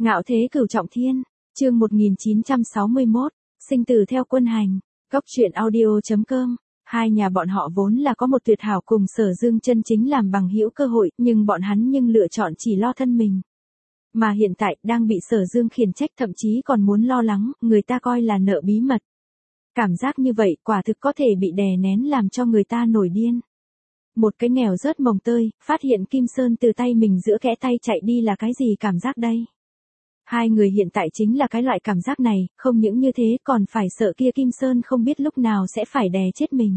Ngạo thế cửu trọng thiên, chương 1961, sinh tử theo quân hành, góc truyện audio.com. Hai nhà bọn họ vốn là có một tuyệt hảo cùng Sở Dương chân chính làm bằng hữu cơ hội, nhưng bọn hắn lựa chọn chỉ lo thân mình. Mà hiện tại đang bị Sở Dương khiển trách, thậm chí còn muốn lo lắng, người ta coi là nợ bí mật. Cảm giác như vậy quả thực có thể bị đè nén làm cho người ta nổi điên. Một cái nghèo rớt mồng tơi, phát hiện Kim Sơn từ tay mình giữa kẽ tay chạy đi là cái gì cảm giác đây? Hai người hiện tại chính là cái loại cảm giác này, không những như thế còn phải sợ kia Kim Sơn không biết lúc nào sẽ phải đè chết mình.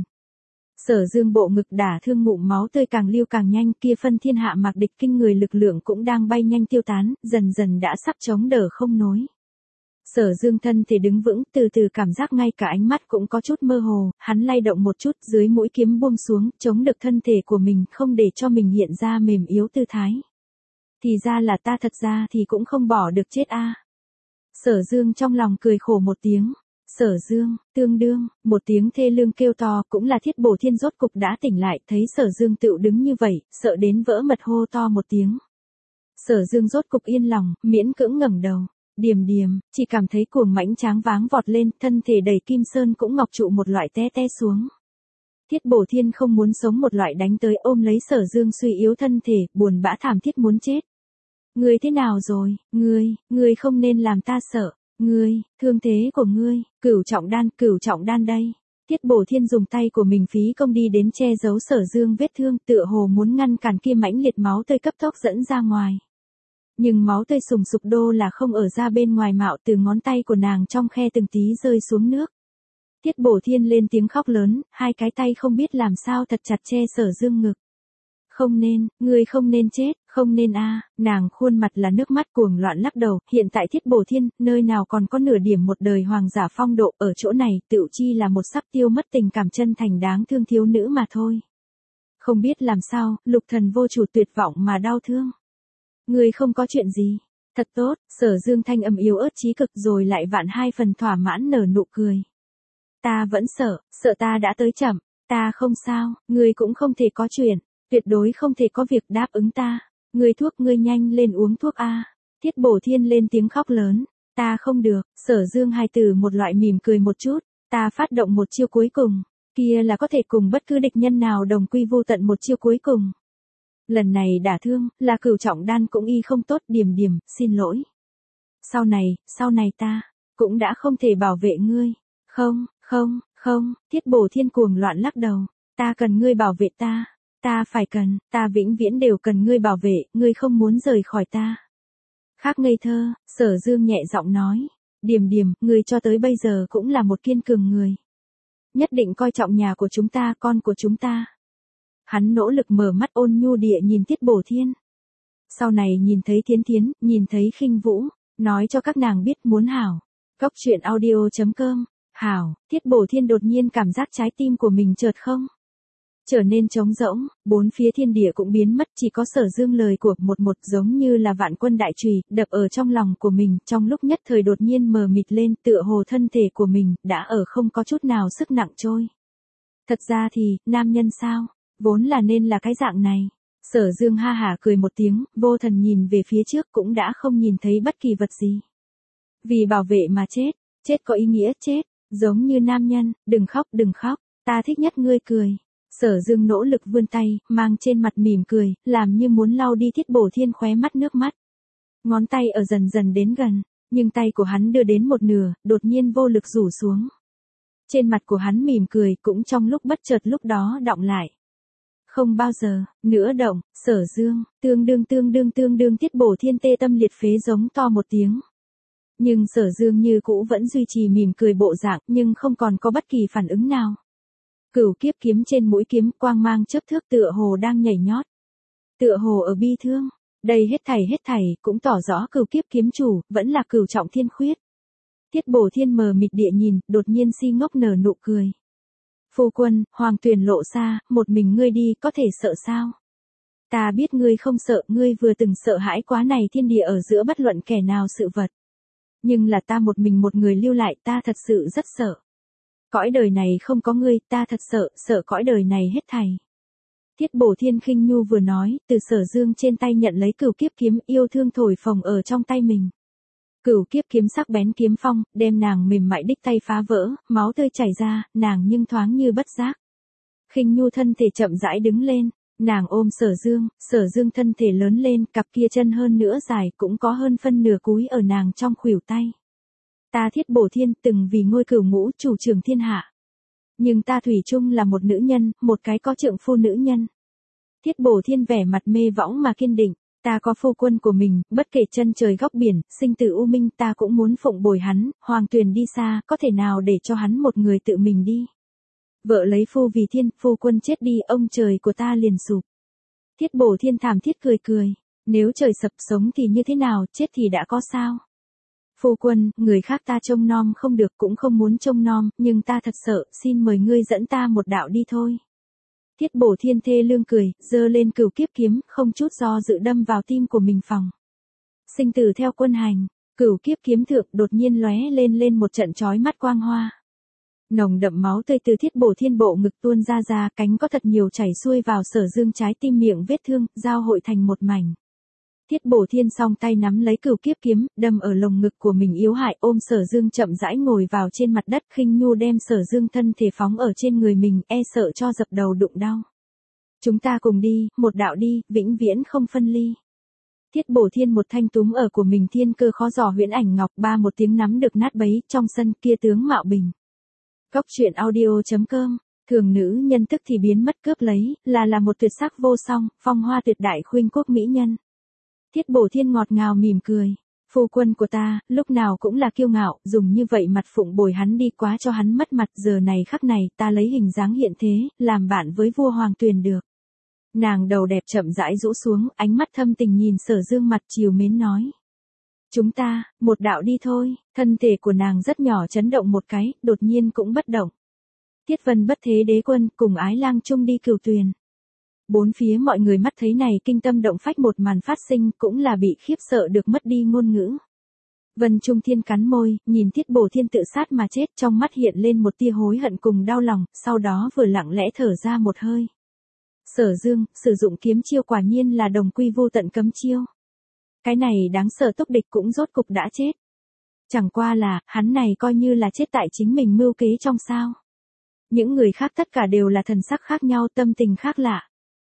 Sở Dương bộ ngực đả thương, ngụm máu tươi càng lưu càng nhanh, kia phân thiên hạ mạc địch kinh người lực lượng cũng đang bay nhanh tiêu tán, dần dần đã sắp chống đỡ không nối. Sở Dương thân thể đứng vững, từ từ cảm giác ngay cả ánh mắt cũng có chút mơ hồ, hắn lay động một chút, dưới mũi kiếm buông xuống, chống được thân thể của mình, không để cho mình hiện ra mềm yếu tư thái. Thì ra là ta thật ra thì cũng không bỏ được chết a. Sở Dương trong lòng cười khổ một tiếng. Sở Dương, tương đương, một tiếng thê lương kêu to, cũng là Thiết Bổ Thiên rốt cục đã tỉnh lại, thấy Sở Dương tựu đứng như vậy, sợ đến vỡ mật hô to một tiếng. Sở Dương rốt cục yên lòng, miễn cưỡng ngẩng đầu. Điềm điềm, chỉ cảm thấy cuồng mãnh tráng váng vọt lên, thân thể đầy Kim Sơn cũng ngọc trụ một loại té té xuống. Thiết Bổ Thiên không muốn sống một loại đánh tới, ôm lấy Sở Dương suy yếu thân thể, buồn bã thảm thiết muốn chết. Ngươi thế nào rồi, ngươi không nên làm ta sợ, thương thế của ngươi, cửu trọng đan đây. Thiết Bổ Thiên dùng tay của mình phí công đi đến che giấu Sở Dương vết thương, tựa hồ muốn ngăn cản kia mãnh liệt máu tươi cấp tốc dẫn ra ngoài. Nhưng máu tươi sùng sục đô là không ở ra bên ngoài mạo, từ ngón tay của nàng trong khe từng tí rơi xuống nước. Thiết Bổ Thiên lên tiếng khóc lớn, hai cái tay không biết làm sao thật chặt che Sở Dương ngực. Không nên, ngươi không nên chết, không nên a. Nàng khuôn mặt là nước mắt cuồng loạn lắc đầu, hiện tại Thiết Bổ Thiên, nơi nào còn có nửa điểm một đời hoàng giả phong độ, ở chỗ này, tựu chi là một sắc tiêu mất tình cảm chân thành đáng thương thiếu nữ mà thôi. Không biết làm sao, Lục Thần vô chủ tuyệt vọng mà đau thương. Ngươi không có chuyện gì, thật tốt. Sở Dương thanh âm yếu ớt chí cực rồi lại vạn hai phần thỏa mãn nở nụ cười. Ta vẫn sợ ta đã tới chậm, ta không sao, ngươi cũng không thể có chuyện. Tuyệt đối không thể có việc, đáp ứng ta. Ngươi nhanh lên uống thuốc a. Thiết Bổ Thiên lên tiếng khóc lớn. Ta không được. Sở Dương hai từ một loại mỉm cười một chút. Ta phát động một chiêu cuối cùng. Kia là có thể cùng bất cứ địch nhân nào đồng quy vô tận một chiêu cuối cùng. Lần này đả thương, là cửu trọng đan cũng y không tốt. Điềm điềm, xin lỗi. Sau này ta, cũng đã không thể bảo vệ ngươi. Không. Thiết Bổ Thiên cuồng loạn lắc đầu. Ta cần ngươi bảo vệ ta. Ta vĩnh viễn đều cần ngươi bảo vệ, ngươi không muốn rời khỏi ta. Khác ngây thơ, Sở Dương nhẹ giọng nói. Điềm điềm, ngươi cho tới bây giờ cũng là một kiên cường người. Nhất định coi trọng nhà của chúng ta, con của chúng ta. Hắn nỗ lực mở mắt ôn nhu địa nhìn Thiết Bổ Thiên. Sau này nhìn thấy Thiến Thiến, nhìn thấy Khinh Vũ, nói cho các nàng biết muốn hảo. Góc truyện audio.com, hảo. Thiết Bổ Thiên đột nhiên cảm giác trái tim của mình chợt không trở nên trống rỗng, bốn phía thiên địa cũng biến mất, chỉ có Sở Dương lời của một giống như là vạn quân đại chùy đập ở trong lòng của mình, trong lúc nhất thời đột nhiên mờ mịt lên, tựa hồ thân thể của mình đã ở không có chút nào sức nặng trôi. Thật ra thì, nam nhân sao, vốn là nên là cái dạng này. Sở Dương ha hả cười một tiếng, vô thần nhìn về phía trước cũng đã không nhìn thấy bất kỳ vật gì. Vì bảo vệ mà chết có ý nghĩa chết, giống như nam nhân, đừng khóc, ta thích nhất ngươi cười. Sở Dương nỗ lực vươn tay, mang trên mặt mỉm cười, làm như muốn lau đi Thiết Bổ Thiên khóe mắt nước mắt. Ngón tay ở dần dần đến gần, nhưng tay của hắn đưa đến một nửa, đột nhiên vô lực rủ xuống. Trên mặt của hắn mỉm cười cũng trong lúc bất chợt lúc đó đọng lại. Không bao giờ nữa động. Sở Dương, tương đương Thiết Bổ Thiên tê tâm liệt phế giống to một tiếng. Nhưng Sở Dương như cũ vẫn duy trì mỉm cười bộ dạng, nhưng không còn có bất kỳ phản ứng nào. Cửu kiếp kiếm trên mũi kiếm quang mang chớp thước, tựa hồ đang nhảy nhót. Tựa hồ ở bi thương. Đây hết thảy cũng tỏ rõ cửu kiếp kiếm chủ vẫn là Cửu Trọng Thiên khuyết. Thiết Bổ Thiên mờ mịt địa nhìn, đột nhiên si ngốc nở nụ cười. Phu quân, hoàng tuyển lộ xa, một mình ngươi đi có thể sợ sao? Ta biết ngươi không sợ, ngươi vừa từng sợ hãi quá này thiên địa ở giữa bất luận kẻ nào sự vật. Nhưng là ta một mình một người lưu lại, ta thật sự rất sợ. Cõi đời này không có ngươi, ta thật sợ cõi đời này hết thảy. Thiết Bổ Thiên khinh nhu vừa nói, từ Sở Dương trên tay nhận lấy cửu kiếp kiếm, yêu thương thổi phồng ở trong tay mình. Cửu kiếp kiếm sắc bén kiếm phong, đem nàng mềm mại đích tay phá vỡ, máu tươi chảy ra, nàng nhưng thoáng như bất giác. Khinh Nhu thân thể chậm rãi đứng lên, nàng ôm Sở Dương thân thể lớn lên, cặp kia chân hơn nữa dài, cũng có hơn phân nửa cúi ở nàng trong khuỷu tay. Ta Thiết Bổ Thiên từng vì ngôi cửu ngũ chủ trường thiên hạ. Nhưng ta thủy chung là một nữ nhân, một cái có trượng phu nữ nhân. Thiết Bổ Thiên vẻ mặt mê võng mà kiên định, ta có phu quân của mình, bất kể chân trời góc biển, sinh tử u minh ta cũng muốn phụng bồi hắn, hoàng tuyền đi xa, có thể nào để cho hắn một người tự mình đi. Vợ lấy phu vì thiên, phu quân chết đi, ông trời của ta liền sụp. Thiết Bổ Thiên thảm thiết cười cười, nếu trời sập sống thì như thế nào, chết thì đã có sao. Phu quân, người khác ta trông nom không được cũng không muốn trông nom, nhưng ta thật sợ, xin mời ngươi dẫn ta một đạo đi thôi. Thiết Bổ Thiên thê lương cười, giơ lên cửu kiếp kiếm, không chút do dự đâm vào tim của mình phòng. Sinh tử theo quân hành, cửu kiếp kiếm thượng đột nhiên lóe lên một trận chói mắt quang hoa. Nồng đậm máu tươi từ Thiết Bổ Thiên bộ ngực tuôn ra, cánh có thật nhiều chảy xuôi vào Sở Dương trái tim, miệng vết thương, giao hội thành một mảnh. Thiết Bổ Thiên song tay nắm lấy cửu kiếp kiếm, đâm ở lồng ngực của mình yếu hại, ôm Sở Dương chậm rãi ngồi vào trên mặt đất. Khinh Nhu đem Sở Dương thân thể phóng ở trên người mình, e sợ cho dập đầu đụng đau. Chúng ta cùng đi, một đạo đi, vĩnh viễn không phân ly. Thiết Bổ Thiên một thanh túm ở của mình thiên cơ khó dò huyễn ảnh ngọc, ba một tiếng nắm được nát bấy, trong sân kia tướng mạo bình. Cốc truyện audio.com, thường nữ nhân tức thì biến mất cướp lấy, là một tuyệt sắc vô song, phong hoa tuyệt đại khuynh quốc mỹ nhân. Thiết Bổ Thiên ngọt ngào mỉm cười, phu quân của ta, lúc nào cũng là kiêu ngạo, dùng như vậy mặt phụng bồi hắn đi quá cho hắn mất mặt, giờ này khắc này ta lấy hình dáng hiện thế, làm bạn với vua hoàng tuyền được. Nàng đầu đẹp chậm rãi rũ xuống, ánh mắt thâm tình nhìn Sở Dương mặt trìu mến nói. Chúng ta, một đạo đi thôi, thân thể của nàng rất nhỏ chấn động một cái, đột nhiên cũng bất động. Thiết Vân Bất Thế Đế Quân cùng Ái Lang chung đi cửu tuyền. Bốn phía mọi người mắt thấy này kinh tâm động phách một màn phát sinh, cũng là bị khiếp sợ được mất đi ngôn ngữ. Vân Trung Thiên cắn môi, nhìn Thiết Bổ Thiên tự sát mà chết, trong mắt hiện lên một tia hối hận cùng đau lòng, sau đó vừa lặng lẽ thở ra một hơi. Sở Dương, sử dụng kiếm chiêu quả nhiên là đồng quy vô tận cấm chiêu. Cái này đáng sợ túc địch cũng rốt cục đã chết. Chẳng qua là, hắn này coi như là chết tại chính mình mưu kế trong sao. Những người khác tất cả đều là thần sắc khác nhau, tâm tình khác lạ.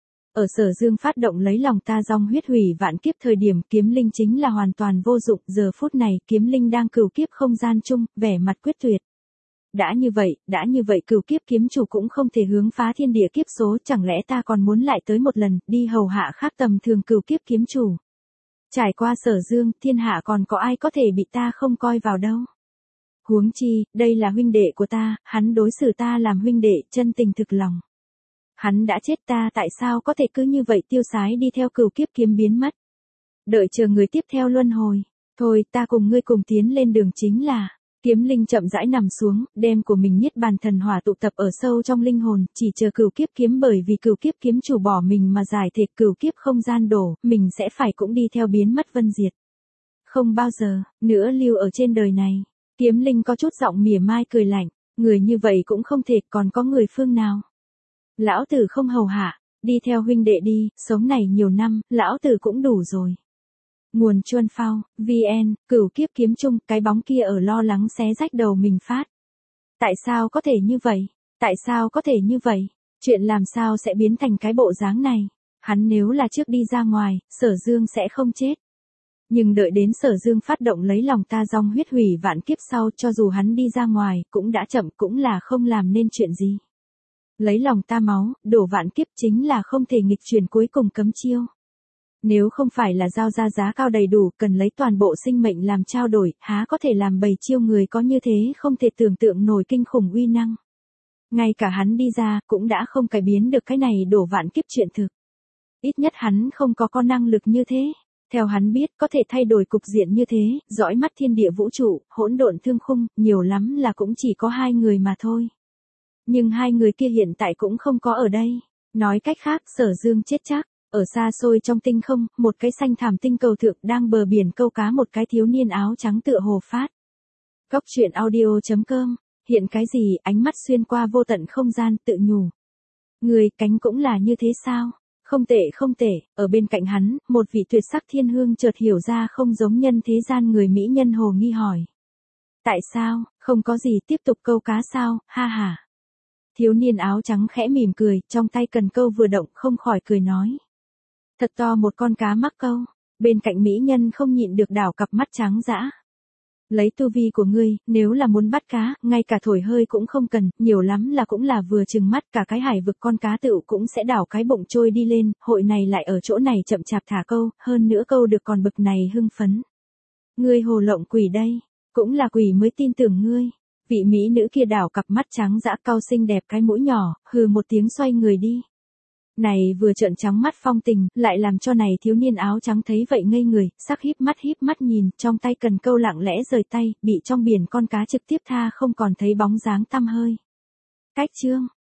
Ở Sở Dương phát động lấy lòng ta dòng huyết hủy vạn kiếp thời điểm, kiếm linh chính là hoàn toàn vô dụng, giờ phút này kiếm linh đang cửu kiếp không gian chung, vẻ mặt quyết tuyệt. Đã như vậy cửu kiếp kiếm chủ cũng không thể hướng phá thiên địa kiếp số, chẳng lẽ ta còn muốn lại tới một lần, đi hầu hạ khác tầm thường cửu kiếp kiếm chủ. Trải qua Sở Dương, thiên hạ còn có ai có thể bị ta không coi vào đâu. Huống chi, đây là huynh đệ của ta, hắn đối xử ta làm huynh đệ, chân tình thực lòng. Hắn đã chết, ta tại sao có thể cứ như vậy tiêu sái đi theo cửu kiếp kiếm biến mất. Đợi chờ người tiếp theo luân hồi. Thôi, ta cùng ngươi cùng tiến lên đường chính là. Kiếm linh chậm rãi nằm xuống, đem của mình niết bàn thần hỏa tụ tập ở sâu trong linh hồn, chỉ chờ cửu kiếp kiếm, bởi vì cửu kiếp kiếm chủ bỏ mình mà giải thể cửu kiếp không gian đổ, mình sẽ phải cũng đi theo biến mất vân diệt. Không bao giờ nữa lưu ở trên đời này. Kiếm linh có chút giọng mỉa mai cười lạnh, người như vậy cũng không thể, còn có người phương nào. Lão tử không hầu hạ, đi theo huynh đệ đi, sống này nhiều năm, lão tử cũng đủ rồi. Nguồn Chuân Phao, VN, cửu kiếp kiếm chung, cái bóng kia ở lo lắng xé rách đầu mình phát. Tại sao có thể như vậy? Tại sao có thể như vậy? Chuyện làm sao sẽ biến thành cái bộ dáng này? Hắn nếu là trước đi ra ngoài, Sở Dương sẽ không chết. Nhưng đợi đến Sở Dương phát động lấy lòng ta dòng huyết hủy vạn kiếp sau, cho dù hắn đi ra ngoài, cũng đã chậm, cũng là không làm nên chuyện gì. Lấy lòng ta máu, đổ vạn kiếp chính là không thể nghịch chuyển cuối cùng cấm chiêu. Nếu không phải là giao ra giá cao đầy đủ, cần lấy toàn bộ sinh mệnh làm trao đổi, há có thể làm bầy chiêu người có như thế không thể tưởng tượng nổi kinh khủng uy năng. Ngay cả hắn đi ra, cũng đã không cải biến được cái này đổ vạn kiếp chuyện thực. Ít nhất hắn không có năng lực như thế. Theo hắn biết, có thể thay đổi cục diện như thế, dõi mắt thiên địa vũ trụ, hỗn độn thương khung, nhiều lắm là cũng chỉ có 2 người mà thôi. Nhưng 2 người kia hiện tại cũng không có ở đây. Nói cách khác, Sở Dương chết chắc. Ở xa xôi trong tinh không, một cái xanh thảm tinh cầu thượng đang bờ biển câu cá một cái thiếu niên áo trắng tựa hồ phát. Cốc truyện audio.com, hiện cái gì, ánh mắt xuyên qua vô tận không gian tự nhủ. Người, cánh cũng là như thế sao? Không tệ, ở bên cạnh hắn, một vị tuyệt sắc thiên hương chợt hiểu ra không giống nhân thế gian người mỹ nhân hồ nghi hỏi. Tại sao, không có gì tiếp tục câu cá sao, ha ha. Thiếu niên áo trắng khẽ mỉm cười, trong tay cần câu vừa động không khỏi cười nói. Thật to một con cá mắc câu, bên cạnh mỹ nhân không nhịn được đảo cặp mắt trắng dã. Lấy tu vi của ngươi, nếu là muốn bắt cá, ngay cả thổi hơi cũng không cần, nhiều lắm là cũng là vừa chừng mắt cả cái hải vực con cá tựu cũng sẽ đảo cái bụng trôi đi lên, hội này lại ở chỗ này chậm chạp thả câu, hơn nữa câu được còn bực này hưng phấn. Ngươi hồ lộng quỷ đây, cũng là quỷ mới tin tưởng ngươi. Vị mỹ nữ kia đảo cặp mắt trắng dã cau xinh đẹp cái mũi nhỏ, hừ một tiếng xoay người đi. Này vừa trợn trắng mắt phong tình, lại làm cho này thiếu niên áo trắng thấy vậy ngây người, sắc híp mắt nhìn, trong tay cần câu lặng lẽ rời tay, bị trong biển con cá trực tiếp tha không còn thấy bóng dáng tăm hơi. Cách chương